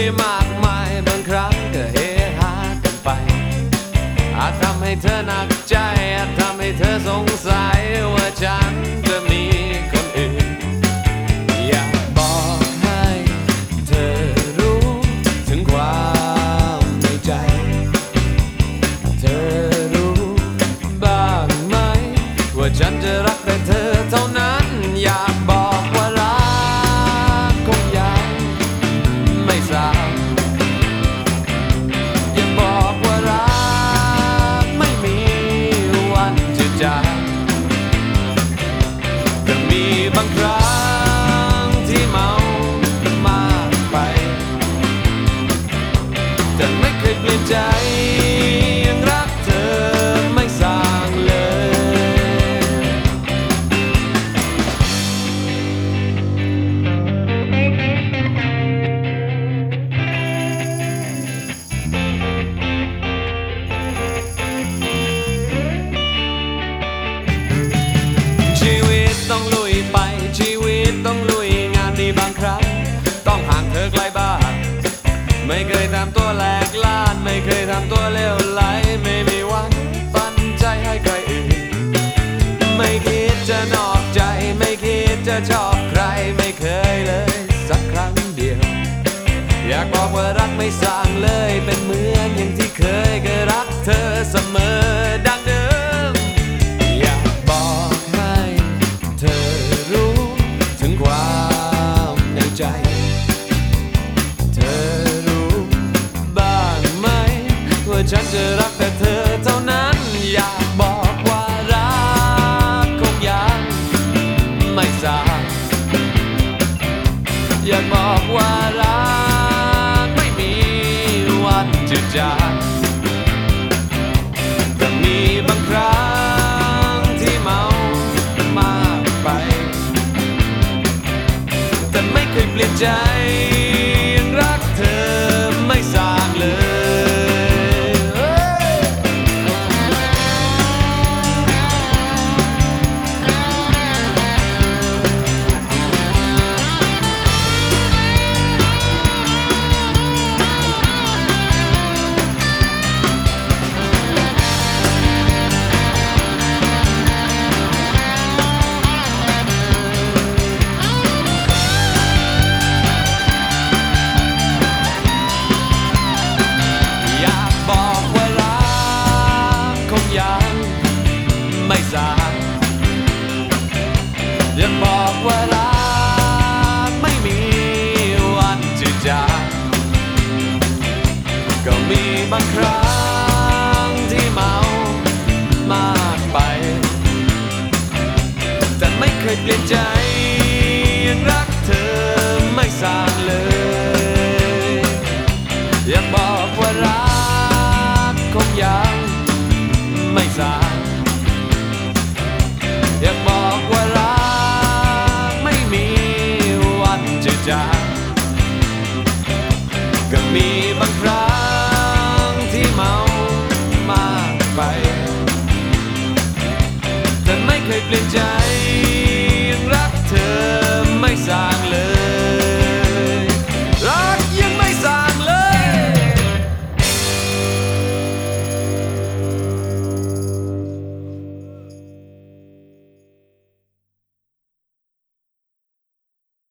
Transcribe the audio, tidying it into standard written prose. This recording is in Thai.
มากมายบางครั้งก็เฮฮากันไปอาจทำให้เธอหนักใจอาจทำให้เธอสงสัยว่าฉันจะมีคนอื่นอยากบอกให้เธอรู้ถึงความในใจเธอรู้บ้างไหมว่าฉันจะรักแต่เธอเท่านั้นอยากบอกว่ารักคงยังไม่สายอยากบอกว่ารักไม่มีวันจะจางแต่มีบางครั้งที่เมามากไปแต่ไม่เคยเปลี่ยนใจยังรักเธอไม่ส่างเลยชีวิตต้องลุยไปชีวิตต้องลุยงานดีบางครั้งต้องห่างเธอไกลบ้านไม่เคยทำตัวแหลกล้านไม่เคยทำตัวเลวไหลไม่มีวันปันใจให้ใครอื่นไม่คิดจะนอกใจไม่คิดจะชอบใครไม่เคยเลยสักครั้งเดียวอยากบอกว่ารักไม่ส่างเลยเป็นเหมือนอย่างที่เคยก็รักเธอเสมอดังเดิมอยากบอกให้เธอรู้ถึงความในใจเธอรู้บ้างไหมว่าฉันจะรักแต่เธอเท่านั้นอยากบอกว่ารักคงยังไม่สายอยากบอกว่ารักไม่มีวันจะจางแต่มีบางครั้งที่เมามากไปแต่ไม่เคยเปลี่ยนใจยังรักเธอไม่ส่างเลยอยากบอกว่ารักคงยังไม่สายอยากบอกว่ารักไม่มีวันจะจางก็มีบางครั้งที่เมามากไปแต่ไม่เคยเปลี่ยนใจยังรักเธอไม่ส่างเลยอยากบอกว่ารักคงยังไม่สายอยากบอกว่ารักไม่มีวันจะจางก็มีบางครั้งที่เมามากไปแต่ไม่เคยเปลี่ยนใจ